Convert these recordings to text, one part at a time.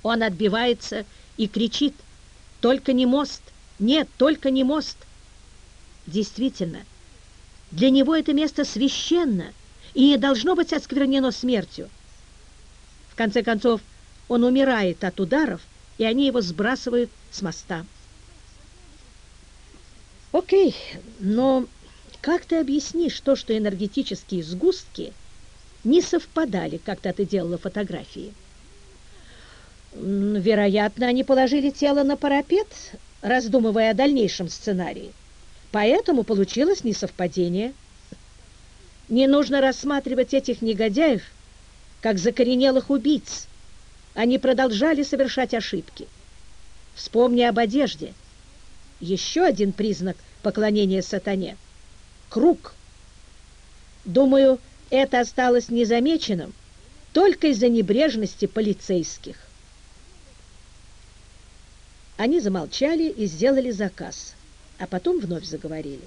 Он отбивается и кричит: «Только не мост! Нет, только не мост!» Действительно, для него это место священно и не должно быть осквернено смертью. В конце концов, он умирает от ударов, и они его сбрасывают с моста. Окей, но как ты объяснишь то, что энергетические сгустки не совпадали, когда ты делала фотографии? Вероятно, они положили тело на парапет, раздумывая о дальнейшем сценарии. Поэтому получилось несовпадение. Не нужно рассматривать этих негодяев как закоренелых убийц. Они продолжали совершать ошибки. Вспомни об одежде. Еще один признак поклонения сатане – круг. Думаю, это осталось незамеченным только из-за небрежности полицейских. Они замолчали и сделали заказ, а потом вновь заговорили.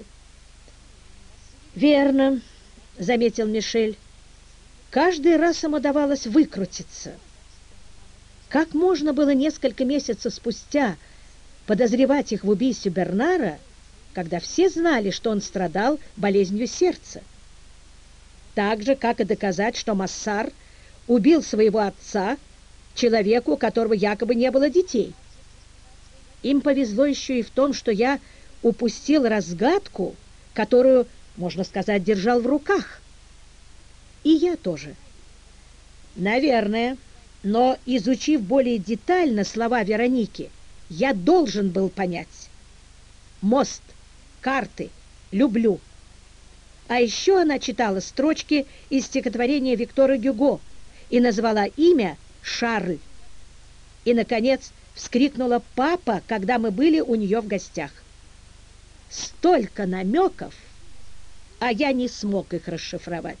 «Верно», — заметил Мишель. «Каждый раз им удавалось выкрутиться. Как можно было несколько месяцев спустя подозревать их в убийстве Бернара, когда все знали, что он страдал болезнью сердца? Так же, как и доказать, что Массар убил своего отца, человеку, у которого якобы не было детей. Им повезло еще и в том, что я упустил разгадку, которую, можно сказать, держал в руках. И я тоже. Наверное, но, изучив более детально слова Вероники, я должен был понять. Мост, карты, люблю. А еще она читала строчки из стихотворения Виктора Гюго и назвала имя Шарль. И, наконец, вскрикнула «папа», когда мы были у нее в гостях. Столько намеков, а я не смог их расшифровать.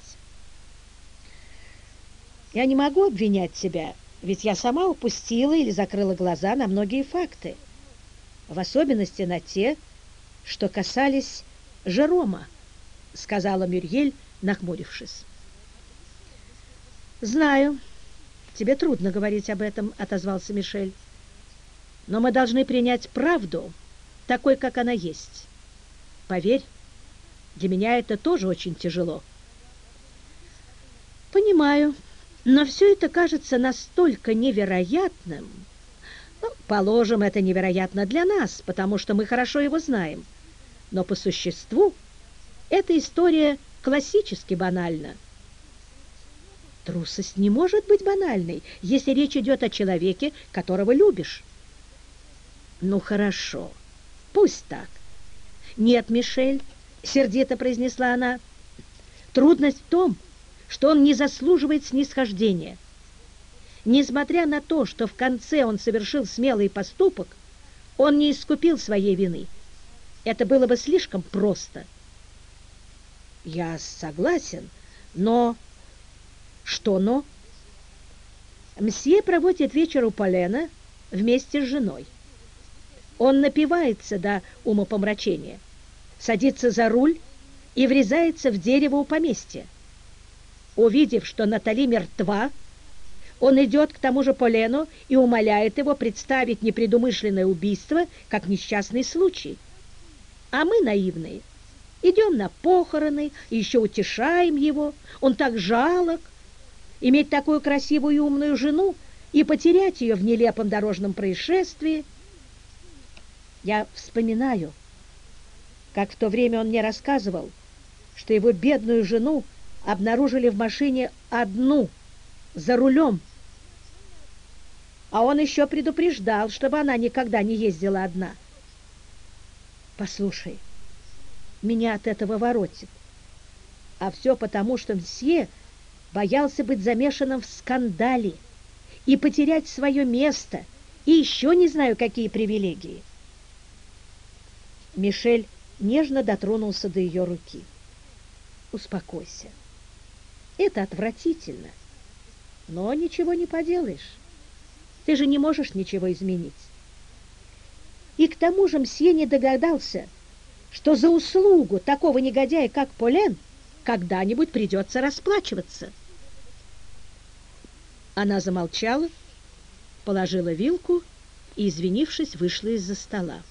Я не могу обвинять себя, ведь я сама упустила или закрыла глаза на многие факты, в особенности на те, что касались Жерома, сказала Мюрьель, нахмурившись. «Знаю, тебе трудно говорить об этом», — отозвался Мишель. «Но мы должны принять правду такой, как она есть. Поверь, для меня это тоже очень тяжело». «Понимаю, но все это кажется настолько невероятным. Ну, положим, это невероятно для нас, потому что мы хорошо его знаем. Но по существу эта история классически банальна». «Трусость не может быть банальной, если речь идет о человеке, которого любишь». «Ну, хорошо, пусть так». «Нет, Мишель», — сердито произнесла она, — «трудность в том, что он не заслуживает снисхождения. Несмотря на то, что в конце он совершил смелый поступок, он не искупил своей вины. Это было бы слишком просто». «Я согласен, но...» «Что но?» «Мсье проводит вечер у Полена вместе с женой. Он напивается до умопомрачения, садится за руль и врезается в дерево у поместья. Увидев, что Натали мертва, он идет к тому же Полену и умоляет его представить непредумышленное убийство как несчастный случай. А мы, наивные, идем на похороны и еще утешаем его. Он так жалок. Иметь такую красивую и умную жену и потерять ее в нелепом дорожном происшествии. Я вспоминаю, как в то время он мне рассказывал, что его бедную жену обнаружили в машине одну, за рулем. А он еще предупреждал, чтобы она никогда не ездила одна. Послушай, меня от этого воротит. А все потому, что мсье боялся быть замешанным в скандале и потерять свое место, и еще не знаю, какие привилегии. Мишель нежно дотронулся до ее руки. «Успокойся. Это отвратительно, но ничего не поделаешь. Ты же не можешь ничего изменить. И к тому же мсье не догадался, что за услугу такого негодяя, как Полен, когда-нибудь придется расплачиваться». Она замолчала положила вилку и, извинившись, вышла из-за стола.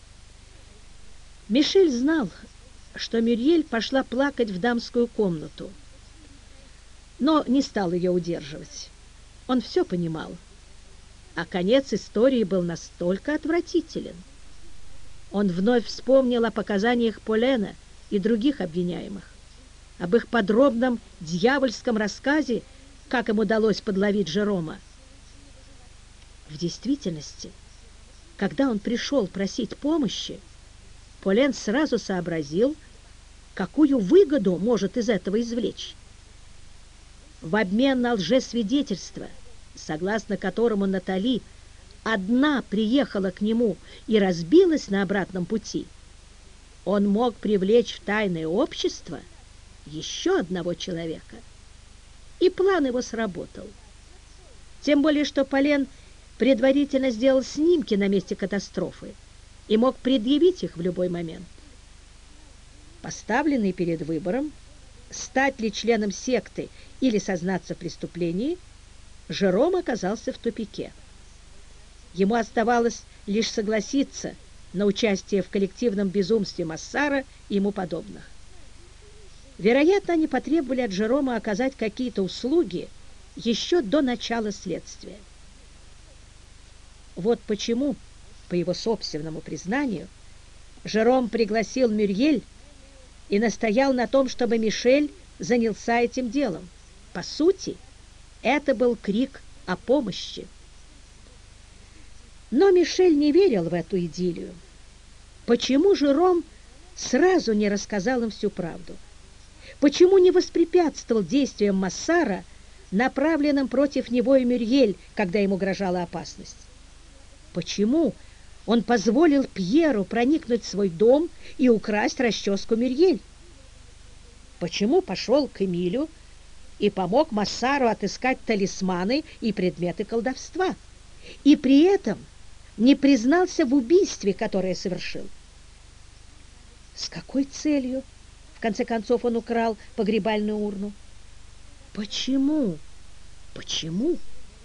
Мишель знал, что Мюриель пошла плакать в дамскую комнату, но не стал ее удерживать. Он все понимал, а конец истории был настолько отвратителен. Он вновь вспомнил о показаниях Полена и других обвиняемых, об их подробном дьявольском рассказе, как им удалось подловить Жерома. В действительности, когда он пришел просить помощи, Полен сразу сообразил, какую выгоду может из этого извлечь. В обмен на лжесвидетельство, согласно которому Натали одна приехала к нему и разбилась на обратном пути, он мог привлечь в тайное общество еще одного человека. И план его сработал. Тем более, что Полен предварительно сделал снимки на месте катастрофы и мог предъявить их в любой момент. Поставленный перед выбором, стать ли членом секты или сознаться в преступлении, Жером оказался в тупике. Ему оставалось лишь согласиться на участие в коллективном безумстве Массара и ему подобных. Вероятно, они потребовали от Жерома оказать какие-то услуги еще до начала следствия. Вот почему, по его собственному признанию, Жером пригласил Мюриель и настоял на том, чтобы Мишель занялся этим делом. По сути, это был крик о помощи. Но Мишель не верил в эту идиллию. Почему Жером сразу не рассказал им всю правду? Почему не воспрепятствовал действиям Массара, направленным против него и Мюриель, когда им угрожала опасность? Почему он позволил Пьеру проникнуть в свой дом и украсть расческу Мюриель? Почему пошел к Эмилю и помог Массару отыскать талисманы и предметы колдовства, и при этом не признался в убийстве, которое совершил? С какой целью, в конце концов, он украл погребальную урну? Почему? Почему?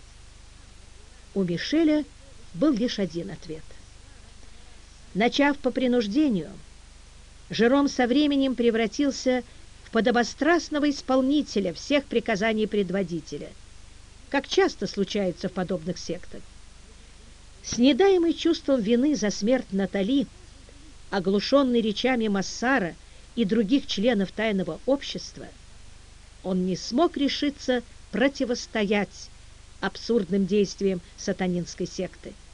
У Мишеля был лишь один ответ. Начав по принуждению, Жером со временем превратился в подобострастного исполнителя всех приказаний предводителя, как часто случается в подобных сектах. Снедаемый чувством вины за смерть Натали, оглушенный речами Массара и других членов тайного общества, он не смог решиться противостоять абсурдным действиям сатанинской секты.